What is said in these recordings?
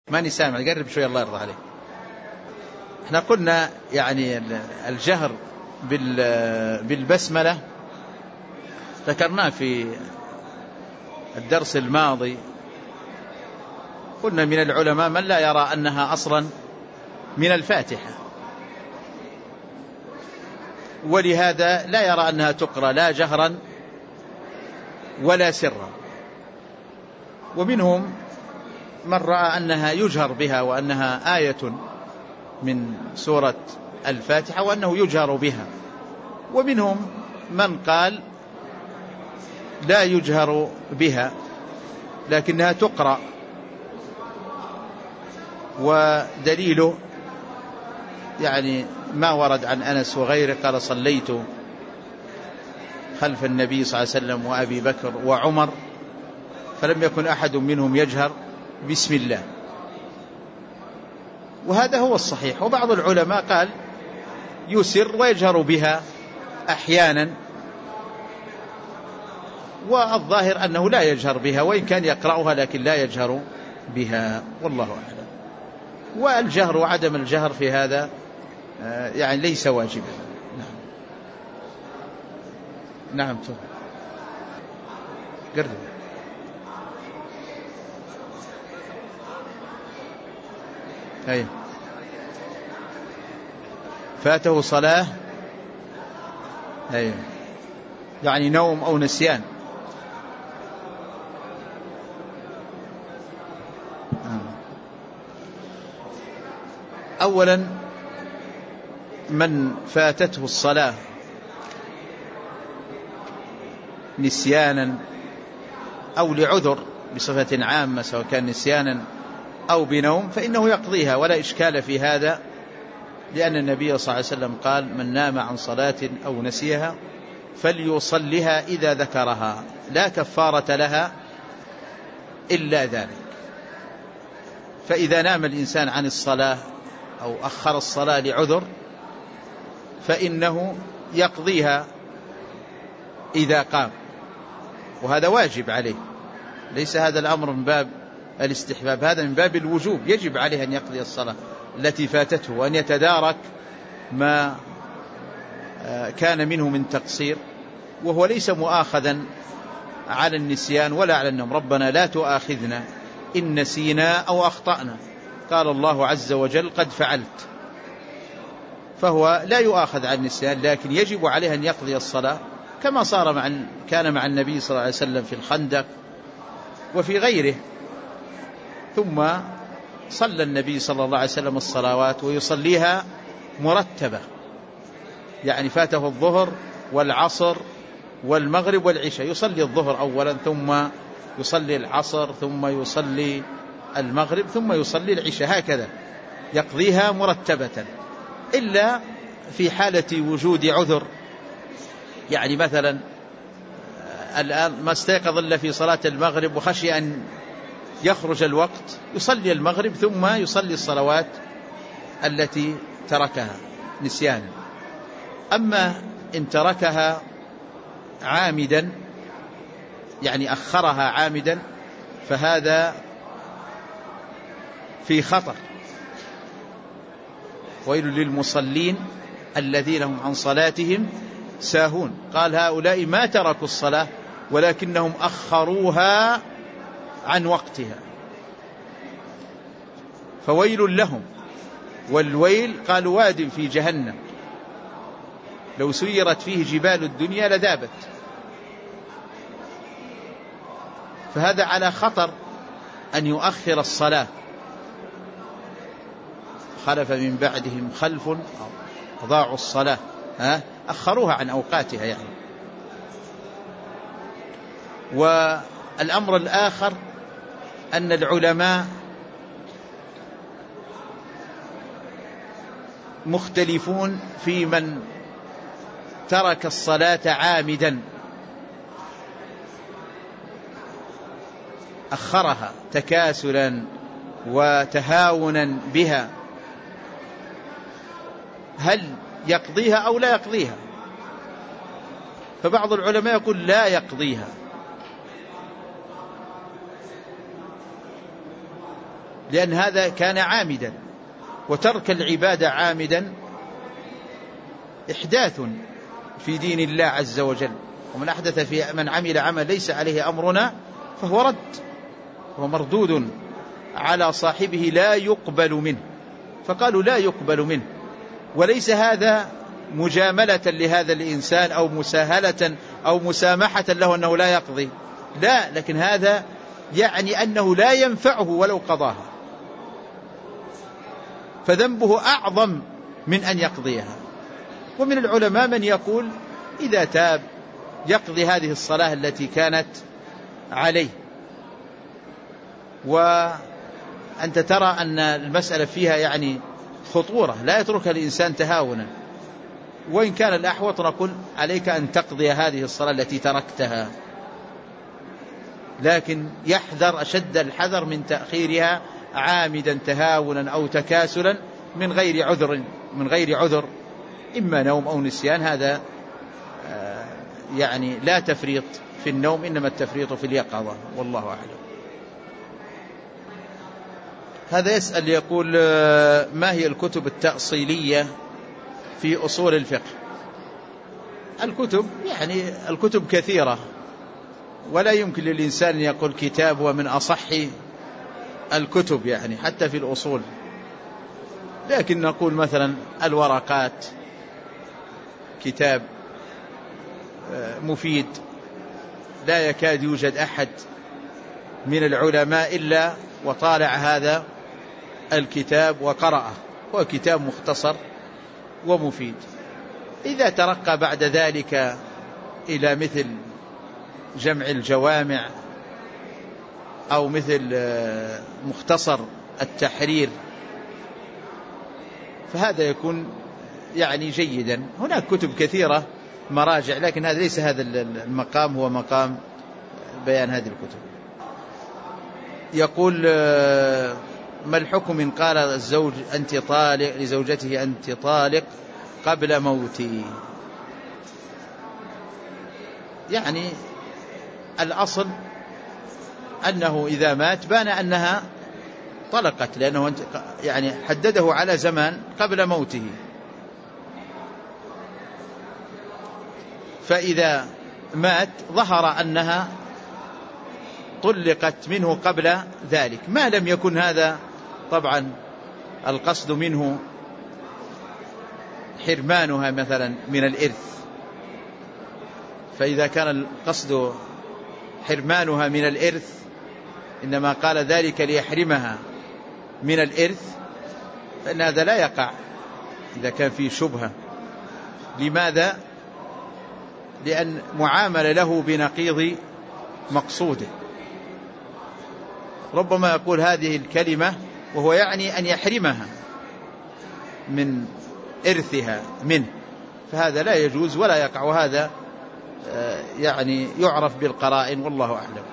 ماني سامع، قرب شوي الله يرضى عليك. احنا قلنا يعني الجهر بالبسملة ذكرناه في الدرس الماضي. قلنا من العلماء من لا يرى أنها أصلا من الفاتحة، ولهذا لا يرى أنها تقرأ لا جهرا ولا سرا. ومنهم من رأى أنها يجهر بها وأنها آية من سورة الفاتحة وأنه يجهر بها. ومنهم من قال لا يجهر بها لكنها تقرأ، ودليله يعني ما ورد عن أنس وغيره قال صليت خلف النبي صلى الله عليه وسلم وأبي بكر وعمر فلم يكن أحد منهم يجهر بسم الله، وهذا هو الصحيح. وبعض العلماء قال يسر ويجهر بها أحيانا، والظاهر أنه لا يجهر بها وإن كان يقرأها لكن لا يجهر بها، والله أعلم. والجهر وعدم الجهر في هذا يعني ليس واجبا. نعم قرب. أي فاته صلاة، أي يعني نوم أو نسيان. أولا من فاتته الصلاة نسيانا أو لعذر بصفة عامة سواء كان نسيانا أو بنوم فإنه يقضيها ولا إشكال في هذا، لأن النبي صلى الله عليه وسلم قال من نام عن صلاة أو نسيها فليصلها إذا ذكرها لا كفارة لها إلا ذلك. فإذا نام الإنسان عن الصلاة أو أخر الصلاة لعذر فإنه يقضيها إذا قام، وهذا واجب عليه، ليس هذا الأمر من باب الاستحباب، هذا من باب الوجوب، يجب عليه أن يقضي الصلاة التي فاتته وأن يتدارك ما كان منه من تقصير، وهو ليس مؤاخذا على النسيان ولا على النوم. ربنا لا تؤاخذنا إن نسينا أو أخطأنا، قال الله عز وجل قد فعلت، فهو لا يؤاخذ على النسيان لكن يجب عليه أن يقضي الصلاة كما كان مع النبي صلى الله عليه وسلم في الخندق وفي غيره. ثم صلى النبي صلى الله عليه وسلم الصلوات ويصليها مرتبة، يعني فاته الظهر والعصر والمغرب والعشاء، يصلي الظهر أولا ثم يصلي العصر ثم يصلي المغرب ثم يصلي العشاء، هكذا يقضيها مرتبة، إلا في حالة وجود عذر. يعني مثلا الآن ما استيقظ إلا في صلاة المغرب وخشي أن يخرج الوقت يصلي المغرب ثم يصلي الصلوات التي تركها نسيانا. أما إن تركها عامدا يعني أخرها عامدا فهذا في خطر. ويل للمصلين الذين هم عن صلاتهم ساهون، قال هؤلاء ما تركوا الصلاة ولكنهم أخروها عن وقتها، فويل لهم. والويل قال واد في جهنم لو سيرت فيه جبال الدنيا لذابت. فهذا على خطر أن يؤخر الصلاة. خلف من بعدهم خلف أضاعوا الصلاة، أخروها عن أوقاتها يعني. والأمر الآخر أن العلماء مختلفون في من ترك الصلاة عامدا أخرها تكاسلا وتهاونا بها، هل يقضيها أو لا يقضيها؟ فبعض العلماء يقول لا يقضيها، لأن هذا كان عامدا، وترك العبادة عامدا إحداث في دين الله عز وجل. ومن أحدث في من عمل عمل ليس عليه أمرنا فهو رد، هو مردود على صاحبه لا يقبل منه. فقالوا لا يقبل منه، وليس هذا مجاملة لهذا الإنسان أو مساهلة أو مسامحة له أنه لا يقضي، لا، لكن هذا يعني أنه لا ينفعه ولو قضاها، فذنبه أعظم من أن يقضيها. ومن العلماء من يقول إذا تاب يقضي هذه الصلاة التي كانت عليه. وأنت ترى أن المسألة فيها يعني خطورة، لا يتركها الإنسان تهاونا، وإن كان الأحوط نقول عليك أن تقضي هذه الصلاة التي تركتها، لكن يحذر أشد الحذر من تأخيرها عامدا تهاونا أو تكاسلا من غير عذر إما نوم أو نسيان. هذا يعني لا تفريط في النوم، إنما التفريط في اليقظة، والله أعلم. هذا يسأل يقول ما هي الكتب التأصيلية في أصول الفقه؟ الكتب يعني الكتب كثيرة، ولا يمكن للإنسان أن يقول كتاب هو من أصح الكتب يعني حتى في الأصول، لكن نقول مثلا الورقات كتاب مفيد لا يكاد يوجد أحد من العلماء إلا وطالع هذا الكتاب وقرأه، هو كتاب مختصر ومفيد. إذا ترقى بعد ذلك إلى مثل جمع الجوامع أو مثل مختصر التحرير فهذا يكون يعني جيدا. هناك كتب كثيرة مراجع، لكن هذا ليس هذا المقام هو مقام بيان هذه الكتب. يقول ما الحكم إن قال الزوج أنت طالق لزوجته أنت طالق قبل موتي؟ يعني الأصل أنه إذا مات بان أنها طلقت، لأنه يعني حدده على زمان قبل موته، فإذا مات ظهر أنها طلقت منه قبل ذلك، ما لم يكن هذا طبعا القصد منه حرمانها مثلا من الإرث، فإذا كان القصد حرمانها من الإرث إنما قال ذلك ليحرمها من الإرث فإن هذا لا يقع إذا كان فيه شبهة. لماذا؟ لأن معامل له بنقيض مقصوده. ربما يقول هذه الكلمة وهو يعني أن يحرمها من إرثها منه، فهذا لا يجوز ولا يقع، وهذا يعني يعرف بالقرائن، والله أعلم.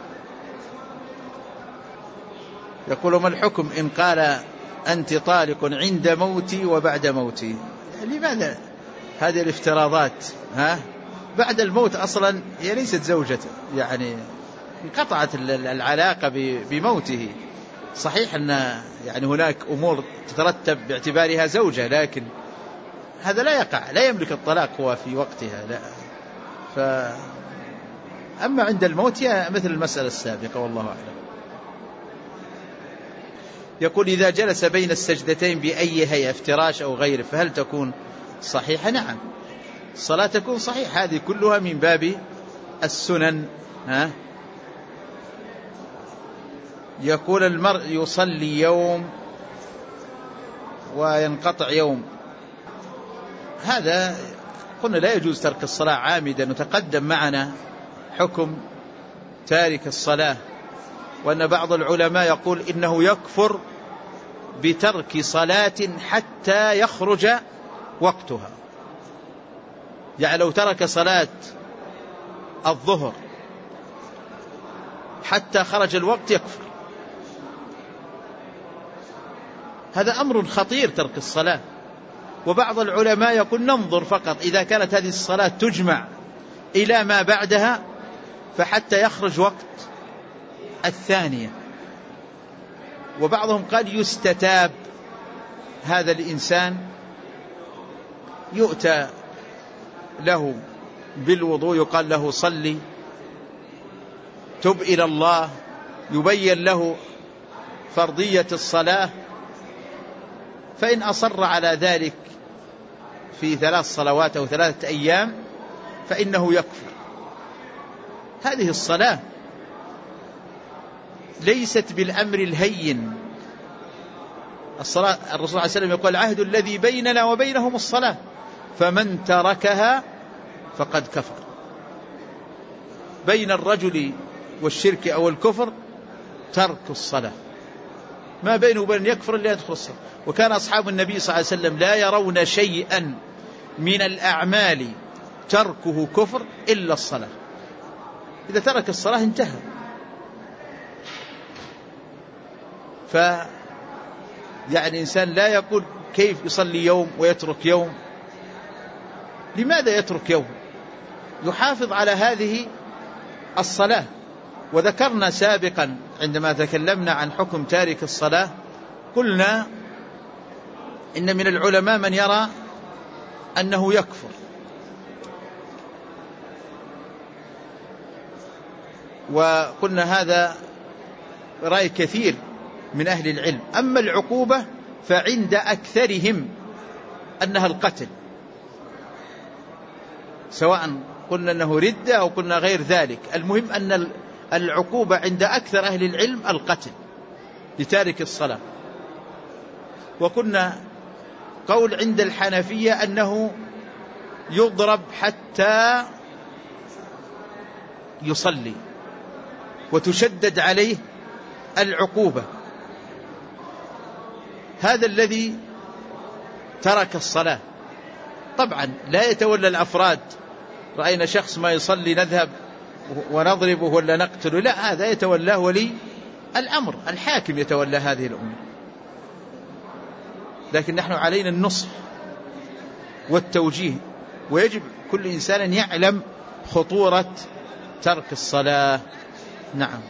يقول ما الحكم إن قال أنت طالق عند موتي وبعد موتي؟ لماذا هذه الافتراضات؟ بعد الموت أصلا هي ليست زوجته، يعني انقطعت العلاقة بموته. صحيح أن يعني هناك أمور تترتب باعتبارها زوجة، لكن هذا لا يقع، لا يملك الطلاق هو في وقتها، لا. أما عند الموت هي مثل المسألة السابقة، والله أعلم. يقول إذا جلس بين السجدتين بأي هيئة افتراش أو غيره فهل تكون صحيحة؟ نعم، الصلاة تكون صحيحة، هذه كلها من باب السنن. يقول المرء يصلي يوم وينقطع يوم، هذا قلنا لا يجوز ترك الصلاة عامدا، وتقدم معنا حكم تارك الصلاة، وأن بعض العلماء يقول إنه يكفر بترك صلاة حتى يخرج وقتها. يعني لو ترك صلاة الظهر حتى خرج الوقت يكفر. هذا أمر خطير ترك الصلاة. وبعض العلماء يقول ننظر فقط إذا كانت هذه الصلاة تجمع إلى ما بعدها فحتى يخرج وقت الثانية، وبعضهم قال يستتاب هذا الإنسان، يؤتى له بالوضوء يقال له صلي، تب إلى الله، يبين له فرضية الصلاة، فإن أصر على ذلك في 3 صلوات أو 3 أيام فإنه يكفر. هذه الصلاة ليست بالأمر الهين. الصلاة الرسول صلى الله عليه وسلم يقول العهد الذي بيننا وبينهم الصلاة، فمن تركها فقد كفر. بين الرجل والشرك أو الكفر ترك الصلاة، ما بينه وبين يكفر إلا يدخل الصلاة. وكان أصحاب النبي صلى الله عليه وسلم لا يرون شيئا من الأعمال تركه كفر إلا الصلاة. إذا ترك الصلاة انتهى. يعني إنسان لا يقول كيف يصلي يوم ويترك يوم. لماذا يترك يوم؟ يحافظ على هذه الصلاة. وذكرنا سابقا عندما تكلمنا عن حكم تارك الصلاة قلنا إن من العلماء من يرى أنه يكفر، وقلنا هذا رأي كثير من أهل العلم. أما العقوبة فعند أكثرهم أنها القتل، سواء قلنا أنه ردة أو قلنا غير ذلك. المهم أن العقوبة عند أكثر أهل العلم القتل لتارك الصلاة. وكنا قول عند الحنفية أنه يضرب حتى يصلي وتشدد عليه العقوبة. هذا الذي ترك الصلاة. طبعا لا يتولى الأفراد، رأينا شخص ما يصلي نذهب ونضربه ولا نقتله، لا، هذا يتولاه ولي الأمر، الحاكم يتولى هذه الأمور. لكن نحن علينا النصح والتوجيه، ويجب كل إنسان أن يعلم خطورة ترك الصلاة. نعم.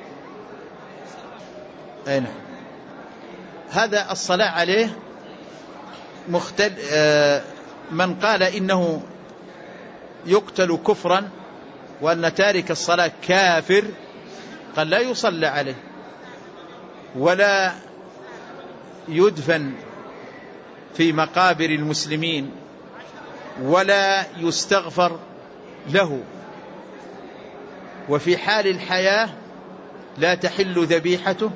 أين هذا الصلاة عليه من قال إنه يقتل كفرا وأن تارك الصلاة كافر قال لا يصلى عليه ولا يدفن في مقابر المسلمين ولا يستغفر له، وفي حال الحياة لا تحل ذبيحته،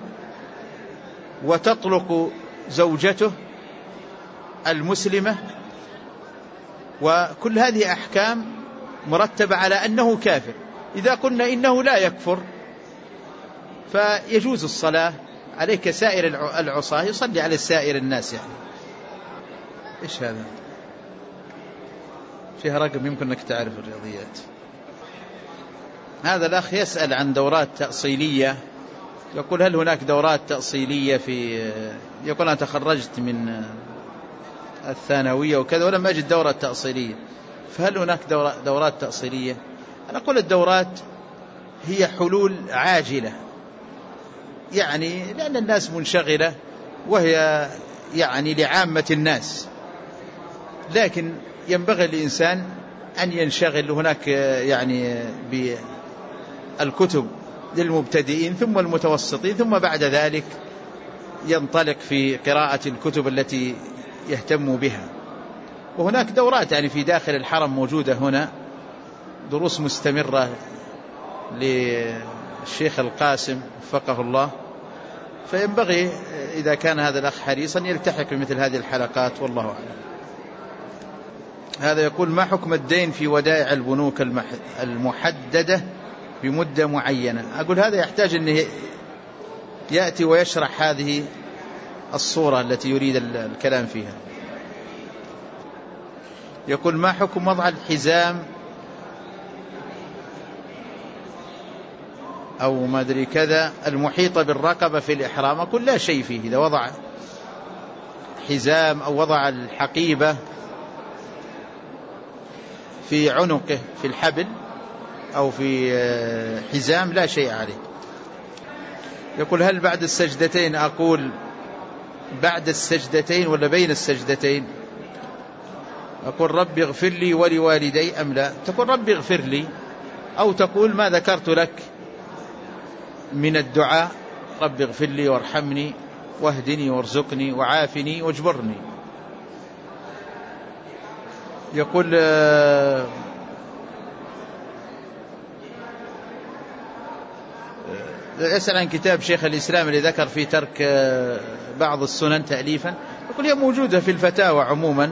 وتطلق زوجته المسلمة. وكل هذه أحكام مرتبة على أنه كافر. إذا قلنا إنه لا يكفر فيجوز الصلاة عليه كسائر العصاة، يصلي على سائر الناس. يعني إيش هذا؟ فيها رقم يمكن أنك تعرف الرياضيات. هذا الأخ يسأل عن دورات تأصيلية، يقول هل هناك دورات تأصيلية يقول أنا تخرجت من الثانوية وكذا ولم أجد دورة تأصيلية، فهل هناك دورات تأصيلية؟ أنا أقول الدورات هي حلول عاجلة، يعني لأن الناس منشغلة وهي يعني لعامة الناس، لكن ينبغي الإنسان أن ينشغل. هناك يعني بالكتب للمبتدئين ثم المتوسطين، ثم بعد ذلك ينطلق في قراءة الكتب التي يهتم بها. وهناك دورات يعني في داخل الحرم موجودة هنا، دروس مستمرة للشيخ القاسم وفقه الله، فينبغي إذا كان هذا الأخ حريصا يلتحق بمثل هذه الحلقات، والله أعلم. هذا يقول ما حكم الدين في ودائع البنوك المحددة بمدة معينة؟ أقول هذا يحتاج أنه يأتي ويشرح هذه الصورة التي يريد الكلام فيها. يقول ما حكم وضع الحزام أو ما أدري كذا المحيطة بالرقبة في الإحرام؟ أقول لا شيء فيه، إذا وضع حزام أو وضع الحقيبة في عنقه في الحبل أو في حزام لا شيء عليه. يقول هل بعد السجدتين أقول بعد السجدتين ولا بين السجدتين؟ أقول ربي اغفر لي ولوالدي أم لا؟ تقول ربي اغفر لي، أو تقول ما ذكرت لك من الدعاء ربي اغفر لي وارحمني واهدني وارزقني وعافني واجبرني. يقول يسأل عن كتاب شيخ الإسلام اللي ذكر في ترك بعض السنن تأليفا. يقول هي موجودة في الفتاوى عموما،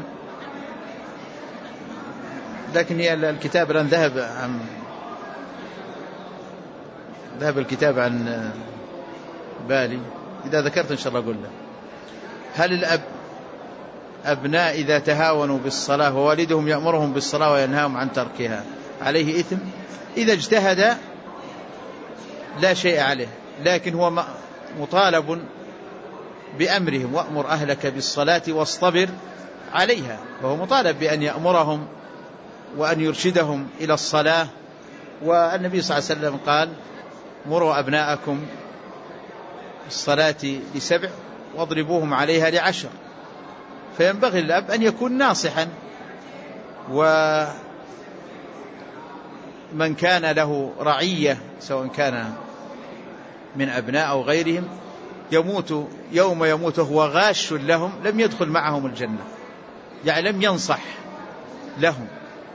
لكن هي الكتاب الآن ذهب الكتاب عن بالي. إذا ذكرت إن شاء الله أقول له. هل الأبناء إذا تهاونوا بالصلاة ووالدهم يأمرهم بالصلاة وينهاهم عن تركها عليه إثم؟ إذا اجتهد لا شيء عليه، لكن هو مطالب بأمرهم وأمر أهلك بالصلاة واصطبر عليها، وهو مطالب بأن يأمرهم وأن يرشدهم إلى الصلاة. والنبي صلى الله عليه وسلم قال مروا أبناءكم الصلاة ل7 واضربوهم عليها ل10. فينبغي الأب أن يكون ناصحا، ومن كان له رعية سواء كان من أبناء أو غيرهم يموت يوم يموت وهو غاش لهم لم يدخل معهم الجنة، يعني لم ينصح لهم.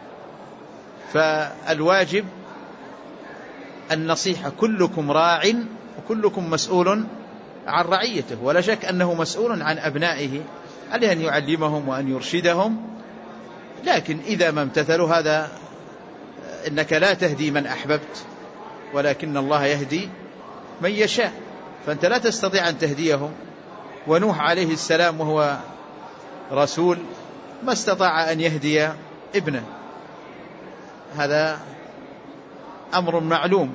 فالواجب النصيحة، كلكم راع وكلكم مسؤول عن رعيته، ولا شك أنه مسؤول عن أبنائه، عليه أن يعلمهم وأن يرشدهم. لكن إذا ما امتثلوا هذا، إنك لا تهدي من أحببت ولكن الله يهدي من يشاء، فأنت لا تستطيع أن تهديهم. ونوح عليه السلام وهو رسول ما استطاع أن يهدي ابنه، هذا أمر معلوم.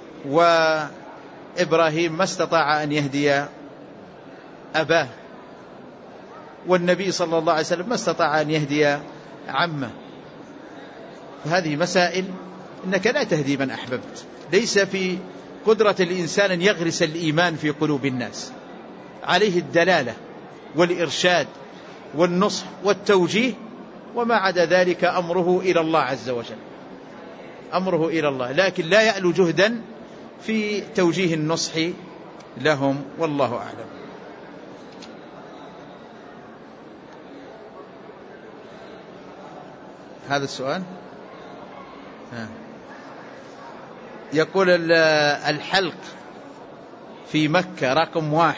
وإبراهيم ما استطاع أن يهدي أباه، والنبي صلى الله عليه وسلم ما استطاع أن يهدي عمه. فهذه مسائل إنك لا تهدي من أحببت، ليس في قدرة الإنسان أن يغرس الإيمان في قلوب الناس، عليه الدلالة والإرشاد والنصح والتوجيه، وما عدا ذلك أمره إلى الله عز وجل، أمره إلى الله، لكن لا يألو جهدا في توجيه النصح لهم، والله أعلم. هذا السؤال. يقول الحلق في مكة رقم 1،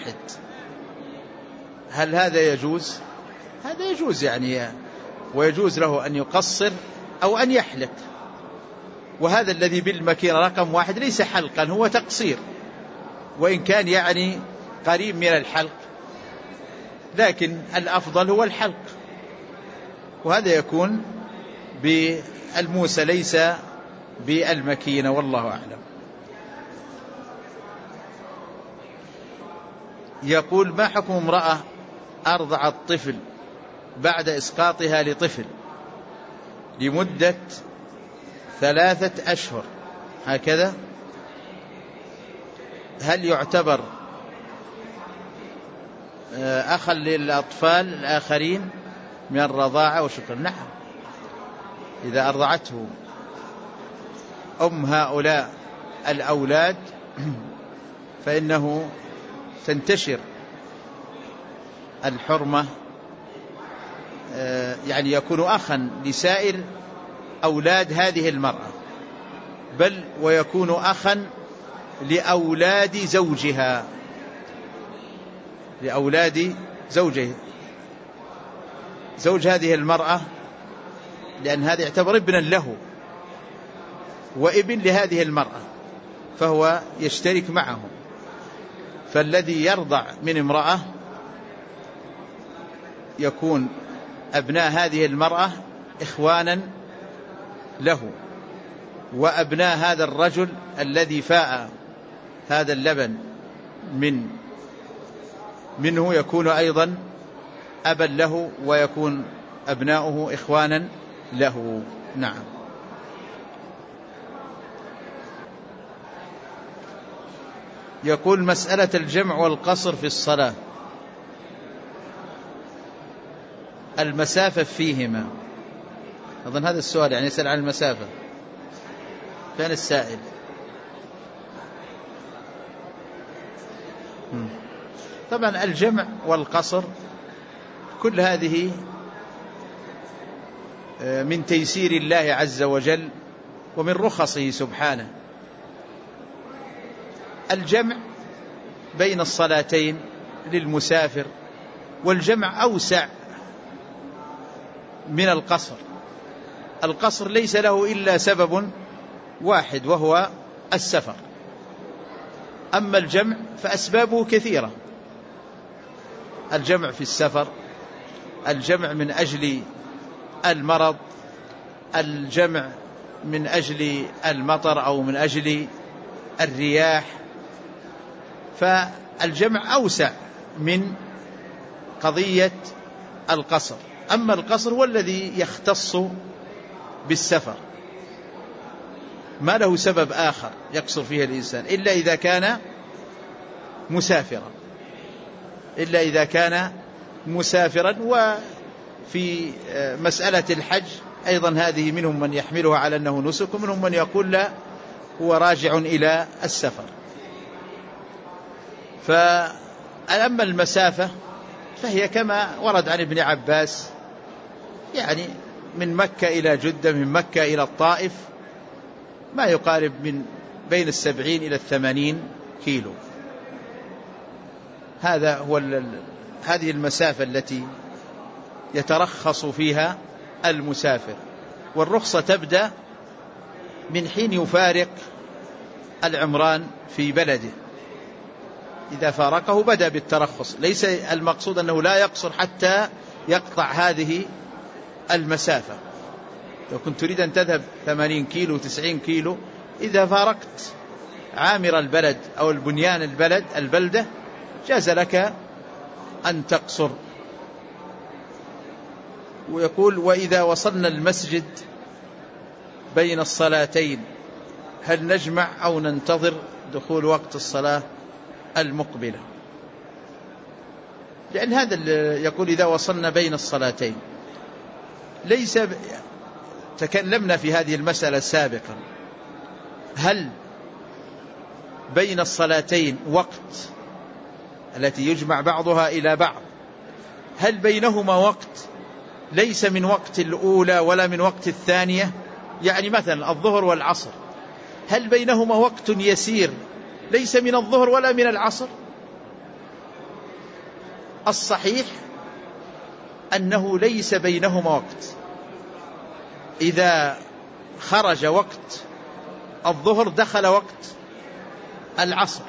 هل هذا يجوز؟ هذا يجوز يعني، ويجوز له أن يقصر أو أن يحلق. وهذا الذي بالمكينة رقم 1 ليس حلقا، هو تقصير، وإن كان يعني قريب من الحلق، لكن الأفضل هو الحلق، وهذا يكون بالموسى ليس بالمكينة، والله أعلم. يقول ما حكم امرأة أرضعت طفل بعد إسقاطها لطفل لمدة 3 أشهر هكذا، هل يعتبر أخا للأطفال الآخرين من الرضاعة وشكرا؟ نعم، إذا أرضعته أم هؤلاء الأولاد فإنه تنتشر الحرمة، يعني يكون أخا لسائر أولاد هذه المرأة، بل ويكون أخا لأولاد زوجها، لأولاد زوجه، زوج هذه المرأة، لأن هذا يعتبر ابنا له وابن لهذه المرأة، فهو يشترك معه. فالذي يرضع من امرأة يكون أبناء هذه المرأة إخوانا له، وأبناء هذا الرجل الذي فاء هذا اللبن منه يكون أيضا أبا له، ويكون أبناؤه إخوانا له. نعم. يقول مسألة الجمع والقصر في الصلاة، المسافة فيهما. أظن هذا السؤال يعني يسأل عن المسافة. فين السائل؟ طبعا الجمع والقصر كل هذه من تيسير الله عز وجل ومن رخصه سبحانه. الجمع بين الصلاتين للمسافر، والجمع أوسع من القصر. القصر ليس له إلا سبب واحد وهو السفر، أما الجمع فأسبابه كثيرة. الجمع في السفر، الجمع من أجل المرض، الجمع من أجل المطر أو من أجل الرياح، فالجمع أوسع من قضية القصر. أما القصر هو الذي يختص بالسفر، ما له سبب آخر يقصر فيه الإنسان إلا إذا كان مسافرا، إلا إذا كان مسافرا. وفي مسألة الحج أيضا هذه منهم من يحملها على أنه نسك، ومنهم من يقول لا هو راجع إلى السفر. فأما المسافة فهي كما ورد عن ابن عباس، يعني من مكة إلى جدة، من مكة إلى الطائف، ما يقارب من بين 70 إلى 80 كيلو. هذه المسافة التي يترخص فيها المسافر، والرخصة تبدأ من حين يفارق العمران في بلده. إذا فارقه بدأ بالترخص. ليس المقصود أنه لا يقصر حتى يقطع هذه المسافة. لو كنت تريد أن تذهب 80 كيلو 90 كيلو، إذا فارقت عامر البلد أو البنيان البلدة جاز لك أن تقصر. ويقول وإذا وصلنا المسجد بين الصلاتين هل نجمع أو ننتظر دخول وقت الصلاة المقبلة؟ لأن هذا يقول إذا وصلنا بين الصلاتين، ليس تكلمنا في هذه المسألة سابقا، هل بين الصلاتين وقت التي يجمع بعضها إلى بعض، هل بينهما وقت ليس من وقت الأولى ولا من وقت الثانية؟ يعني مثلا الظهر والعصر، هل بينهما وقت يسير ليس من الظهر ولا من العصر؟ الصحيح أنه ليس بينهما وقت. إذا خرج وقت الظهر دخل وقت العصر.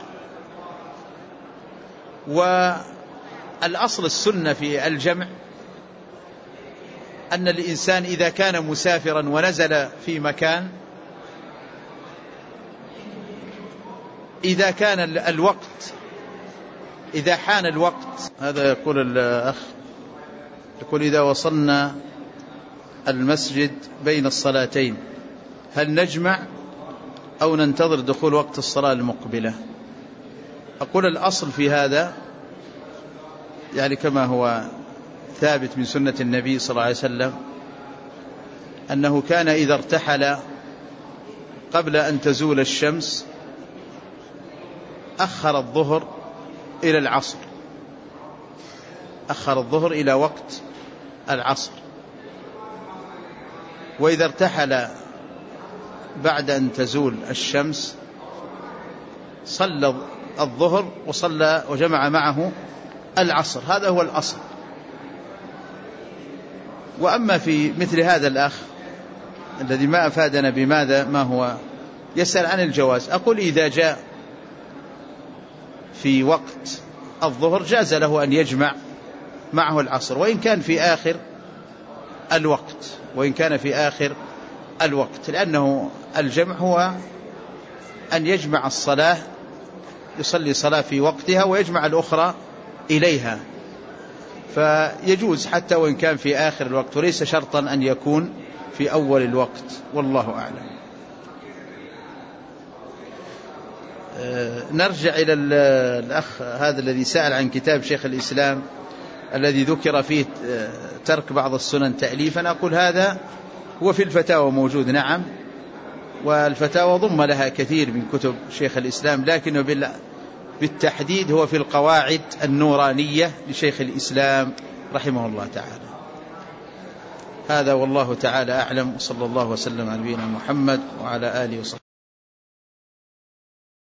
والأصل السنة في الجمع أن الإنسان إذا كان مسافرا ونزل في مكان، إذا كان الوقت، إذا حان الوقت، هذا يقول الأخ، يقول إذا وصلنا المسجد بين الصلاتين هل نجمع أو ننتظر دخول وقت الصلاة المقبلة؟ أقول الأصل في هذا يعني كما هو ثابت من سنة النبي صلى الله عليه وسلم أنه كان إذا ارتحل قبل أن تزول الشمس أخر الظهر إلى العصر، أخر الظهر إلى وقت العصر. وإذا ارتحل بعد أن تزول الشمس صلى الظهر وصلى وجمع معه العصر. هذا هو الأصل. وأما في مثل هذا الأخ الذي ما أفادنا بماذا ما هو يسأل عن الجواز، أقول إذا جاء في وقت الظهر جاز له أن يجمع معه العصر، وإن كان في آخر الوقت، وإن كان في آخر الوقت، لأنه الجمع هو أن يجمع الصلاة، يصلي صلاة في وقتها ويجمع الأخرى إليها، فيجوز حتى وإن كان في آخر الوقت، وليس شرطا أن يكون في أول الوقت، والله أعلم. نرجع إلى الأخ هذا الذي سأل عن كتاب شيخ الإسلام الذي ذكر فيه ترك بعض السنن تأليفا. أقول هذا هو في الفتاوى موجود، نعم، والفتاوى ضم لها كثير من كتب شيخ الإسلام، لكنه بالتحديد هو في القواعد النورانية لشيخ الإسلام رحمه الله تعالى. هذا والله تعالى أعلم، صلى الله وسلم على نبينا محمد وعلى آله وصحبه.